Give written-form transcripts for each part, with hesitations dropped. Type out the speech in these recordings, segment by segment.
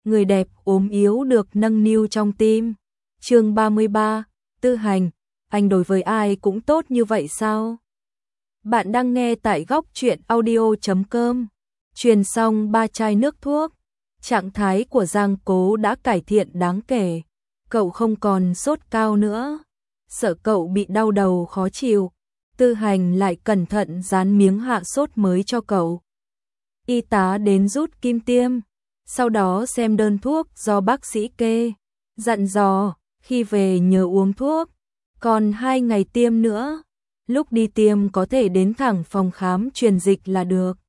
người đẹp ốm yếu được nâng niu trong tim. Chương 33, Tư Hành, anh đối với ai cũng tốt như vậy sao? Bạn đang nghe tại góc truyện audio.com. Truyền xong 3 chai nước thuốc, trạng thái của Giang Cố đã cải thiện đáng kể. Cậu không còn sốt cao nữa. Sợ cậu bị đau đầu khó chịu, Tư Hành lại cẩn thận dán miếng hạ sốt mới cho cậu. Y tá đến rút kim tiêm, sau đó xem đơn thuốc do bác sĩ kê, dặn dò khi về nhớ uống thuốc, còn 2 ngày tiêm nữa. Lúc đi tiêm có thể đến thẳng phòng khám truyền dịch là được.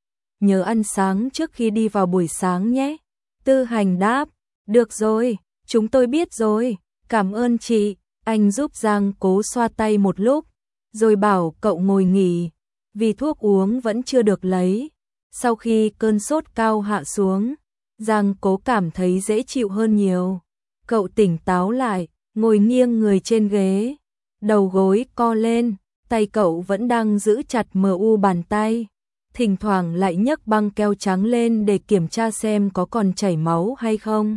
Nhớ ăn sáng trước khi đi vào buổi sáng nhé. Tư Hành đáp, được rồi, chúng tôi biết rồi, cảm ơn chị. Anh giúp Giang Cố xoa tay một lúc, rồi bảo cậu ngồi nghỉ, vì thuốc uống vẫn chưa được lấy. Sau khi cơn sốt cao hạ xuống, Giang Cố cảm thấy dễ chịu hơn nhiều. Cậu tỉnh táo lại, ngồi nghiêng người trên ghế, đầu gối co lên, tay cậu vẫn đang giữ chặt MU bàn tay. Thỉnh thoảng lại nhấc băng keo trắng lên để kiểm tra xem có còn chảy máu hay không.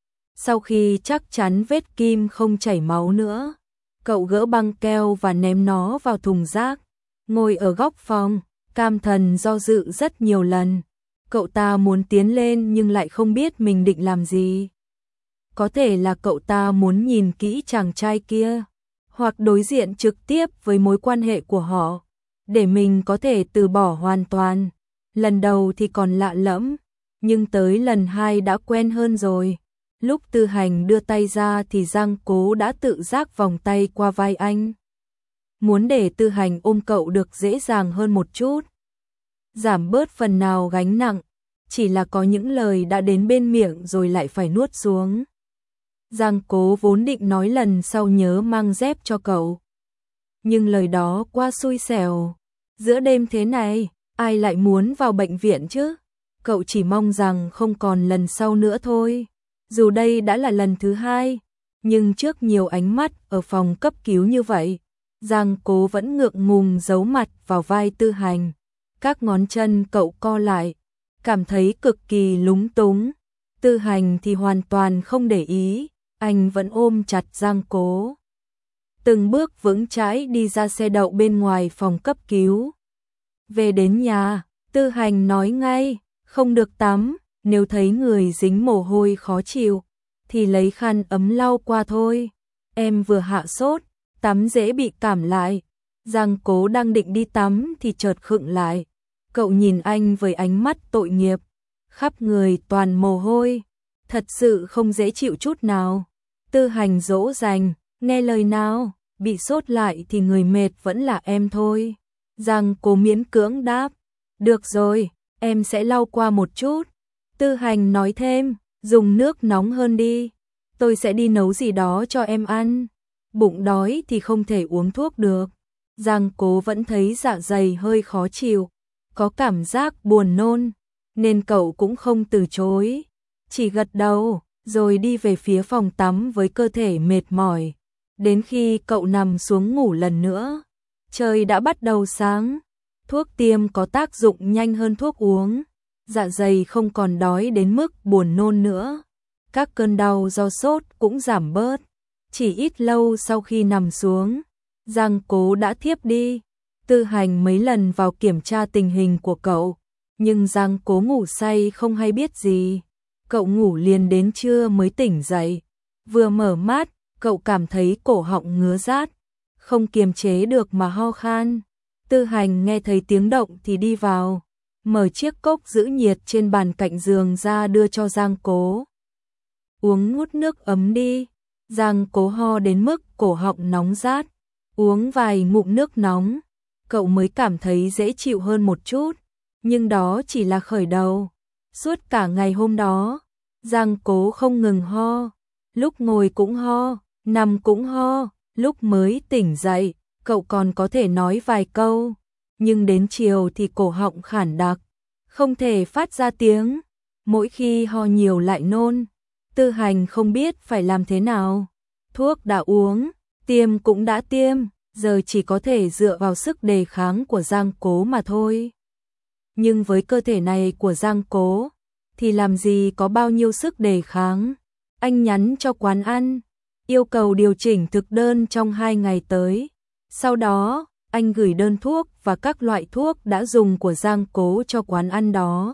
Sau khi chắc chắn vết kim không chảy máu nữa, cậu gỡ băng keo và ném nó vào thùng rác. Ngồi ở góc phòng, Cam Thần do dự rất nhiều lần. Cậu ta muốn tiến lên nhưng lại không biết mình định làm gì. Có thể là cậu ta muốn nhìn kỹ chàng trai kia, hoặc đối diện trực tiếp với mối quan hệ của họ, để mình có thể từ bỏ hoàn toàn. Lần đầu thì còn lạ lẫm, nhưng tới lần 2 đã quen hơn rồi. Lúc Tư Hành đưa tay ra thì Giang Cố đã tự giác vòng tay qua vai anh. Muốn để Tư Hành ôm cậu được dễ dàng hơn một chút, giảm bớt phần nào gánh nặng, chỉ là có những lời đã đến bên miệng rồi lại phải nuốt xuống. Giang Cố vốn định nói lần sau nhớ mang dép cho cậu, nhưng lời đó quá xui xẻo. Giữa đêm thế này, ai lại muốn vào bệnh viện chứ? Cậu chỉ mong rằng không còn lần sau nữa thôi. Dù đây đã là lần thứ 2, nhưng trước nhiều ánh mắt ở phòng cấp cứu như vậy, Giang Cố vẫn ngượng ngùng giấu mặt vào vai Tư Hành. Các ngón chân cậu co lại, cảm thấy cực kỳ lúng túng. Tư Hành thì hoàn toàn không để ý, anh vẫn ôm chặt Giang Cố. Từng bước vững chãi đi ra xe đậu bên ngoài phòng cấp cứu. Về đến nhà, Tư Hành nói ngay, không được tắm, nếu thấy người dính mồ hôi khó chịu, thì lấy khăn ấm lau qua thôi. Em vừa hạ sốt, tắm dễ bị cảm lại. Giang Cố đang định đi tắm thì chợt khựng lại. Cậu nhìn anh với ánh mắt tội nghiệp, khắp người toàn mồ hôi, thật sự không dễ chịu chút nào. Tư Hành dỗ dành, nghe lời nào, bị sốt lại thì người mệt vẫn là em thôi. Giang Cố miễn cưỡng đáp, được rồi, em sẽ lau qua một chút. Tư Hành nói thêm, dùng nước nóng hơn đi, tôi sẽ đi nấu gì đó cho em ăn. Bụng đói thì không thể uống thuốc được. Giang Cố vẫn thấy dạ dày hơi khó chịu, có cảm giác buồn nôn, nên cậu cũng không từ chối, chỉ gật đầu, rồi đi về phía phòng tắm với cơ thể mệt mỏi. Đến khi cậu nằm xuống ngủ lần nữa, trời đã bắt đầu sáng. Thuốc tiêm có tác dụng nhanh hơn thuốc uống, dạ dày không còn đói đến mức buồn nôn nữa. Các cơn đau do sốt cũng giảm bớt. Chỉ ít lâu sau khi nằm xuống, Giang Cố đã thiếp đi. Tư Hành mấy lần vào kiểm tra tình hình của cậu, nhưng Giang Cố ngủ say không hay biết gì. Cậu ngủ liền đến trưa mới tỉnh dậy. Vừa mở mắt, cậu cảm thấy cổ họng ngứa rát, không kiềm chế được mà ho khan. Tư Hành nghe thấy tiếng động thì đi vào, mở chiếc cốc giữ nhiệt trên bàn cạnh giường ra đưa cho Giang Cố. Uống ngút nước ấm đi. Giang Cố ho đến mức cổ họng nóng rát, uống vài ngụm nước nóng, cậu mới cảm thấy dễ chịu hơn một chút, nhưng đó chỉ là khởi đầu. Suốt cả ngày hôm đó, Giang Cố không ngừng ho, lúc ngồi cũng ho, nằm cũng ho, lúc mới tỉnh dậy, cậu còn có thể nói vài câu, nhưng đến chiều thì cổ họng khản đặc, không thể phát ra tiếng, mỗi khi ho nhiều lại nôn. Tư Hành không biết phải làm thế nào. Thuốc đã uống, tiêm cũng đã tiêm, giờ chỉ có thể dựa vào sức đề kháng của Giang Cố mà thôi. Nhưng với cơ thể này của Giang Cố, thì làm gì có bao nhiêu sức đề kháng. Anh nhắn cho quán ăn, yêu cầu điều chỉnh thực đơn trong 2 ngày tới. Sau đó, anh gửi đơn thuốc và các loại thuốc đã dùng của Giang Cố cho quán ăn đó.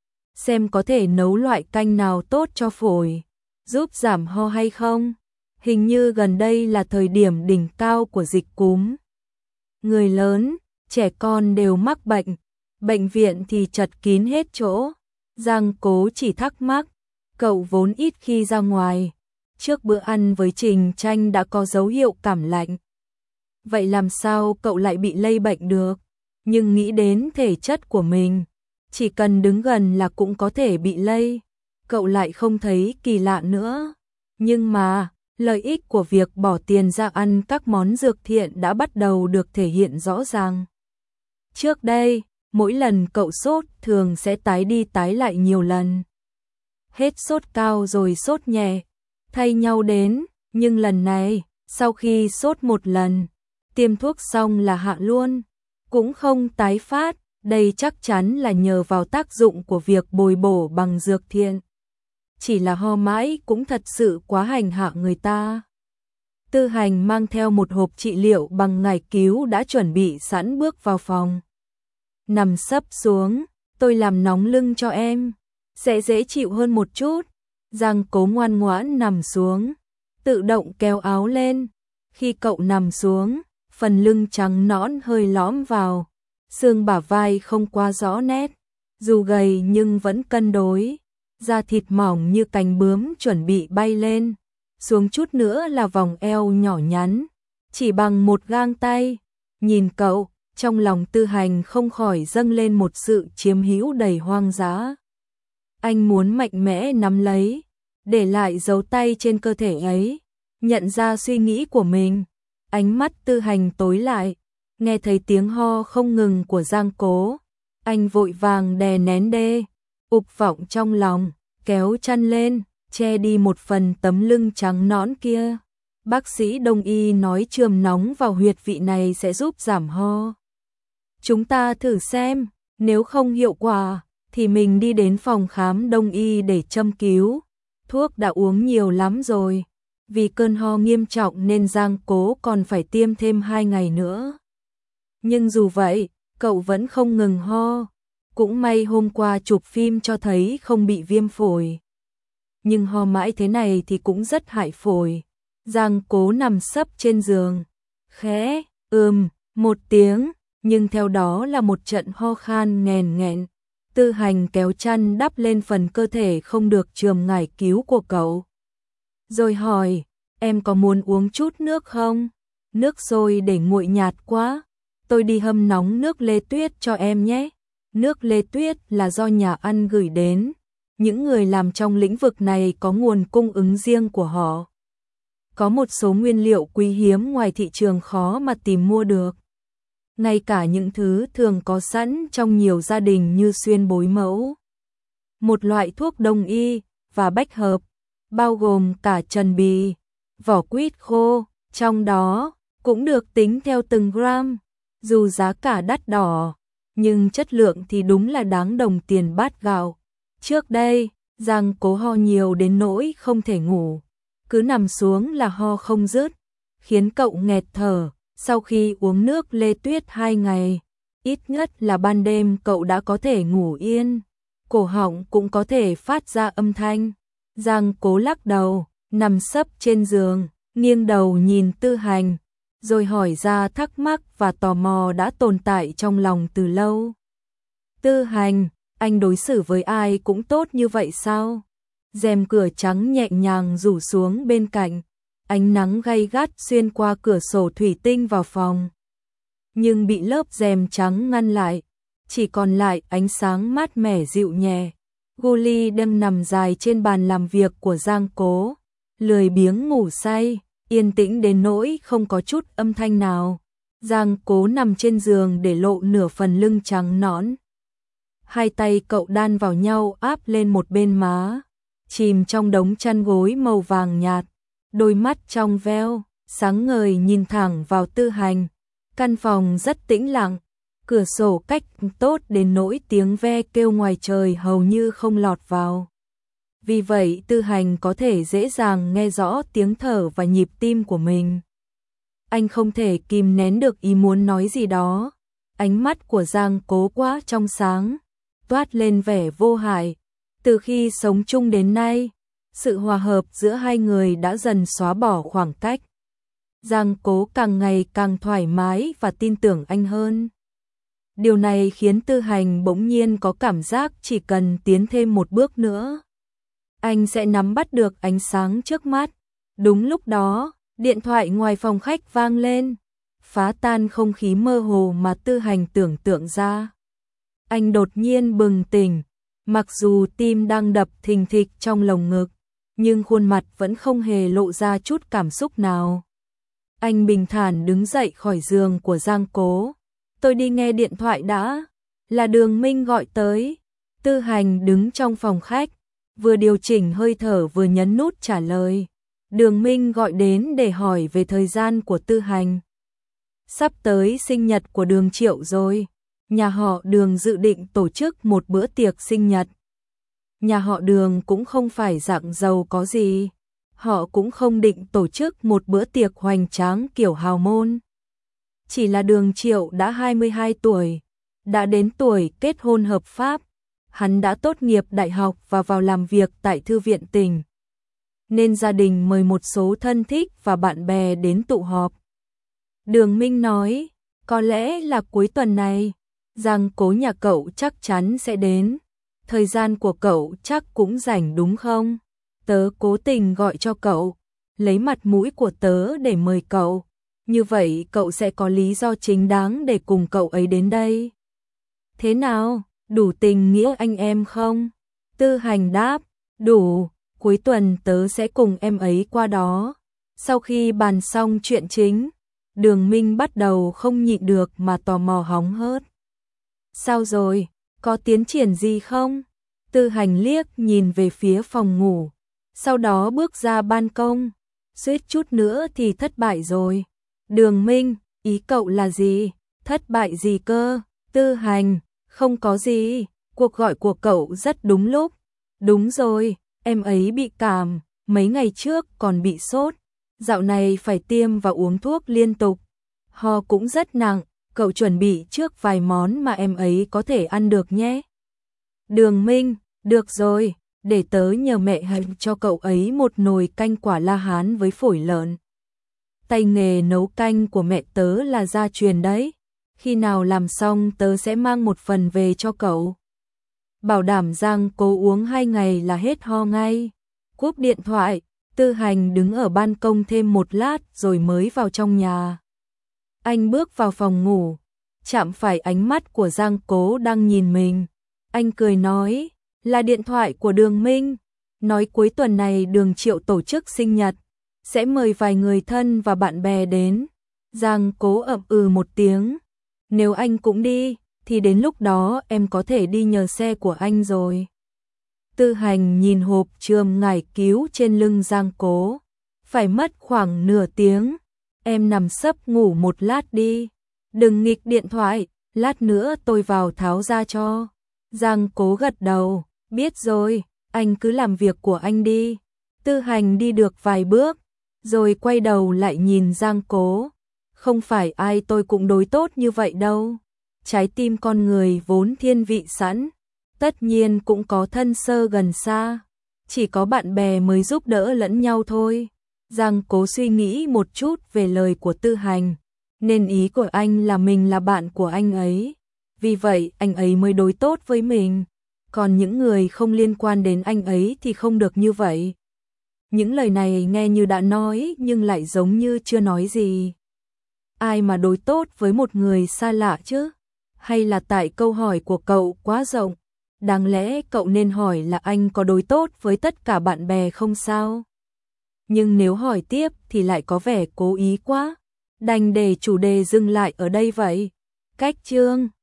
Xem có thể nấu loại canh nào tốt cho phổi, giúp giảm ho hay không. Hình như gần đây là thời điểm đỉnh cao của dịch cúm. Người lớn, trẻ con đều mắc bệnh, bệnh viện thì chật kín hết chỗ. Giang Cố chỉ thắc mắc, cậu vốn ít khi ra ngoài, trước bữa ăn với Trình Tranh đã có dấu hiệu cảm lạnh. Vậy làm sao cậu lại bị lây bệnh được? Nhưng nghĩ đến thể chất của mình, chỉ cần đứng gần là cũng có thể bị lây, cậu lại không thấy kỳ lạ nữa. Nhưng mà, lợi ích của việc bỏ tiền ra ăn các món dược thiện đã bắt đầu được thể hiện rõ ràng. Trước đây, mỗi lần cậu sốt thường sẽ tái đi tái lại nhiều lần. Hết sốt cao rồi sốt nhẹ, thay nhau đến, nhưng lần này, sau khi sốt một lần, tiêm thuốc xong là hạ luôn, cũng không tái phát, đây chắc chắn là nhờ vào tác dụng của việc bồi bổ bằng dược thiện. Chỉ là ho mãi cũng thật sự quá hành hạ người ta. Tư Hành mang theo một hộp trị liệu bằng ngải cứu đã chuẩn bị sẵn bước vào phòng. Nằm sấp xuống, tôi làm nóng lưng cho em, sẽ dễ chịu hơn một chút. Giang Cố ngoan ngoãn nằm xuống, tự động kéo áo lên. Khi cậu nằm xuống, phần lưng trắng nõn hơi lõm vào, xương bả vai không quá rõ nét, dù gầy nhưng vẫn cân đối, da thịt mỏng như cánh bướm chuẩn bị bay lên, xuống chút nữa là vòng eo nhỏ nhắn, chỉ bằng một gang tay. Nhìn cậu, trong lòng Tư Hành không khỏi dâng lên một sự chiếm hữu đầy hoang dã. Anh muốn mạnh mẽ nắm lấy, để lại dấu tay trên cơ thể ấy, nhận ra suy nghĩ của mình. Ánh mắt Tư Hành tối lại, nghe thấy tiếng ho không ngừng của Giang Cố. Anh vội vàng đè nén ục vọng trong lòng, kéo chăn lên, che đi một phần tấm lưng trắng nõn kia. Bác sĩ Đông y nói chườm nóng vào huyệt vị này sẽ giúp giảm ho. Chúng ta thử xem, nếu không hiệu quả, thì mình đi đến phòng khám Đông y để châm cứu. Thuốc đã uống nhiều lắm rồi. Vì cơn ho nghiêm trọng nên Giang Cố còn phải tiêm thêm 2 ngày nữa. Nhưng dù vậy, cậu vẫn không ngừng ho. Cũng may hôm qua chụp phim cho thấy không bị viêm phổi. Nhưng ho mãi thế này thì cũng rất hại phổi. Giang Cố nằm sấp trên giường, khẽ một tiếng, nhưng theo đó là một trận ho khan nghèn nghẹn. Tư Hành kéo chăn đắp lên phần cơ thể không được chườm ngải cứu của cậu. Rồi hỏi, em có muốn uống chút nước không? Nước sôi để nguội nhạt quá. Tôi đi hâm nóng nước lê tuyết cho em nhé. Nước lê tuyết là do nhà ăn gửi đến. Những người làm trong lĩnh vực này có nguồn cung ứng riêng của họ. Có một số nguyên liệu quý hiếm ngoài thị trường khó mà tìm mua được. Ngay cả những thứ thường có sẵn trong nhiều gia đình như xuyên bối mẫu. Một loại thuốc đông y và bách hợp, bao gồm cả trần bì, vỏ quýt khô, trong đó cũng được tính theo từng gram. Dù giá cả đắt đỏ, nhưng chất lượng thì đúng là đáng đồng tiền bát gạo. Trước đây, Giang Cố ho nhiều đến nỗi không thể ngủ, cứ nằm xuống là ho không dứt, khiến cậu nghẹt thở. Sau khi uống nước lê tuyết 2 ngày, ít nhất là ban đêm cậu đã có thể ngủ yên, cổ họng cũng có thể phát ra âm thanh. Giang Cố lắc đầu, nằm sấp trên giường, nghiêng đầu nhìn Tư Hành, rồi hỏi ra thắc mắc và tò mò đã tồn tại trong lòng từ lâu. Tư Hành, anh đối xử với ai cũng tốt như vậy sao? Rèm cửa trắng nhẹ nhàng rủ xuống bên cạnh, ánh nắng gay gắt xuyên qua cửa sổ thủy tinh vào phòng. Nhưng bị lớp rèm trắng ngăn lại, chỉ còn lại ánh sáng mát mẻ dịu nhẹ. Guli đang nằm dài trên bàn làm việc của Giang Cố, lười biếng ngủ say, yên tĩnh đến nỗi không có chút âm thanh nào. Giang Cố nằm trên giường để lộ nửa phần lưng trắng nõn. Hai tay cậu đan vào nhau áp lên một bên má, chìm trong đống chăn gối màu vàng nhạt, đôi mắt trong veo, sáng ngời nhìn thẳng vào Tư Hành. Căn phòng rất tĩnh lặng, cửa sổ cách tốt đến nỗi tiếng ve kêu ngoài trời hầu như không lọt vào. Vì vậy Tư Hành có thể dễ dàng nghe rõ tiếng thở và nhịp tim của mình. Anh không thể kìm nén được ý muốn nói gì đó. Ánh mắt của Giang Cố quá trong sáng, toát lên vẻ vô hại. Từ khi sống chung đến nay, sự hòa hợp giữa hai người đã dần xóa bỏ khoảng cách. Giang Cố càng ngày càng thoải mái và tin tưởng anh hơn. Điều này khiến Tư Hành bỗng nhiên có cảm giác chỉ cần tiến thêm một bước nữa, anh sẽ nắm bắt được ánh sáng trước mắt. Đúng lúc đó, điện thoại ngoài phòng khách vang lên, phá tan không khí mơ hồ mà Tư Hành tưởng tượng ra. Anh đột nhiên bừng tỉnh, mặc dù tim đang đập thình thịch trong lồng ngực, nhưng khuôn mặt vẫn không hề lộ ra chút cảm xúc nào. Anh bình thản đứng dậy khỏi giường của Giang Cố. Tôi đi nghe điện thoại đã, là Đường Minh gọi tới. Tư Hành đứng trong phòng khách, vừa điều chỉnh hơi thở vừa nhấn nút trả lời. Đường Minh gọi đến để hỏi về thời gian của Tư Hành. Sắp tới sinh nhật của Đường Triệu rồi, nhà họ Đường dự định tổ chức một bữa tiệc sinh nhật. Nhà họ Đường cũng không phải dạng giàu có gì, họ cũng không định tổ chức một bữa tiệc hoành tráng kiểu hào môn. Chỉ là Đường Triệu đã 22 tuổi, đã đến tuổi kết hôn hợp pháp. Hắn đã tốt nghiệp đại học và vào làm việc tại thư viện tỉnh, nên gia đình mời một số thân thích và bạn bè đến tụ họp. Đường Minh nói, có lẽ là cuối tuần này, Giang Cố nhà cậu chắc chắn sẽ đến. Thời gian của cậu chắc cũng rảnh đúng không? Tớ cố tình gọi cho cậu, lấy mặt mũi của tớ để mời cậu. Như vậy cậu sẽ có lý do chính đáng để cùng cậu ấy đến đây. Thế nào, đủ tình nghĩa anh em không? Tư Hành đáp, đủ, cuối tuần tớ sẽ cùng em ấy qua đó. Sau khi bàn xong chuyện chính, Đường Minh bắt đầu không nhịn được mà tò mò hóng hớt. Sao rồi, có tiến triển gì không? Tư Hành liếc nhìn về phía phòng ngủ, sau đó bước ra ban công, suýt chút nữa thì thất bại rồi. Đường Minh, ý cậu là gì? Thất bại gì cơ? Tư Hành, không có gì, cuộc gọi của cậu rất đúng lúc. Đúng rồi, em ấy bị cảm, mấy ngày trước còn bị sốt, dạo này phải tiêm và uống thuốc liên tục. Ho cũng rất nặng, cậu chuẩn bị trước vài món mà em ấy có thể ăn được nhé. Đường Minh, được rồi, để tớ nhờ mẹ hầm cho cậu ấy một nồi canh quả La Hán với phổi lợn. Tay nghề nấu canh của mẹ tớ là gia truyền đấy. Khi nào làm xong tớ sẽ mang một phần về cho cậu. Bảo đảm Giang Cố uống 2 ngày là hết ho ngay. Cúp điện thoại, Tư Hành đứng ở ban công thêm một lát rồi mới vào trong nhà. Anh bước vào phòng ngủ, chạm phải ánh mắt của Giang Cố đang nhìn mình. Anh cười nói, là điện thoại của Đường Minh, nói cuối tuần này Đường Triệu tổ chức sinh nhật, sẽ mời vài người thân và bạn bè đến. Giang Cố ậm ừ một tiếng, nếu anh cũng đi, thì đến lúc đó em có thể đi nhờ xe của anh rồi. Tư Hành nhìn hộp chườm ngải cứu trên lưng Giang Cố, phải mất khoảng nửa tiếng, em nằm sấp ngủ một lát đi, đừng nghịch điện thoại, lát nữa tôi vào tháo ra cho. Giang Cố gật đầu, biết rồi, anh cứ làm việc của anh đi. Tư Hành đi được vài bước, rồi quay đầu lại nhìn Giang Cố, không phải ai tôi cũng đối tốt như vậy đâu. Trái tim con người vốn thiên vị sẵn, tất nhiên cũng có thân sơ gần xa, chỉ có bạn bè mới giúp đỡ lẫn nhau thôi. Giang Cố suy nghĩ một chút về lời của Tư Hành, nên ý của anh là mình là bạn của anh ấy, vì vậy anh ấy mới đối tốt với mình, còn những người không liên quan đến anh ấy thì không được như vậy. Những lời này nghe như đã nói nhưng lại giống như chưa nói gì. Ai mà đối tốt với một người xa lạ chứ? Hay là tại câu hỏi của cậu quá rộng? Đáng lẽ cậu nên hỏi là anh có đối tốt với tất cả bạn bè không sao? Nhưng nếu hỏi tiếp thì lại có vẻ cố ý quá. Đành để chủ đề dừng lại ở đây vậy. Cách chương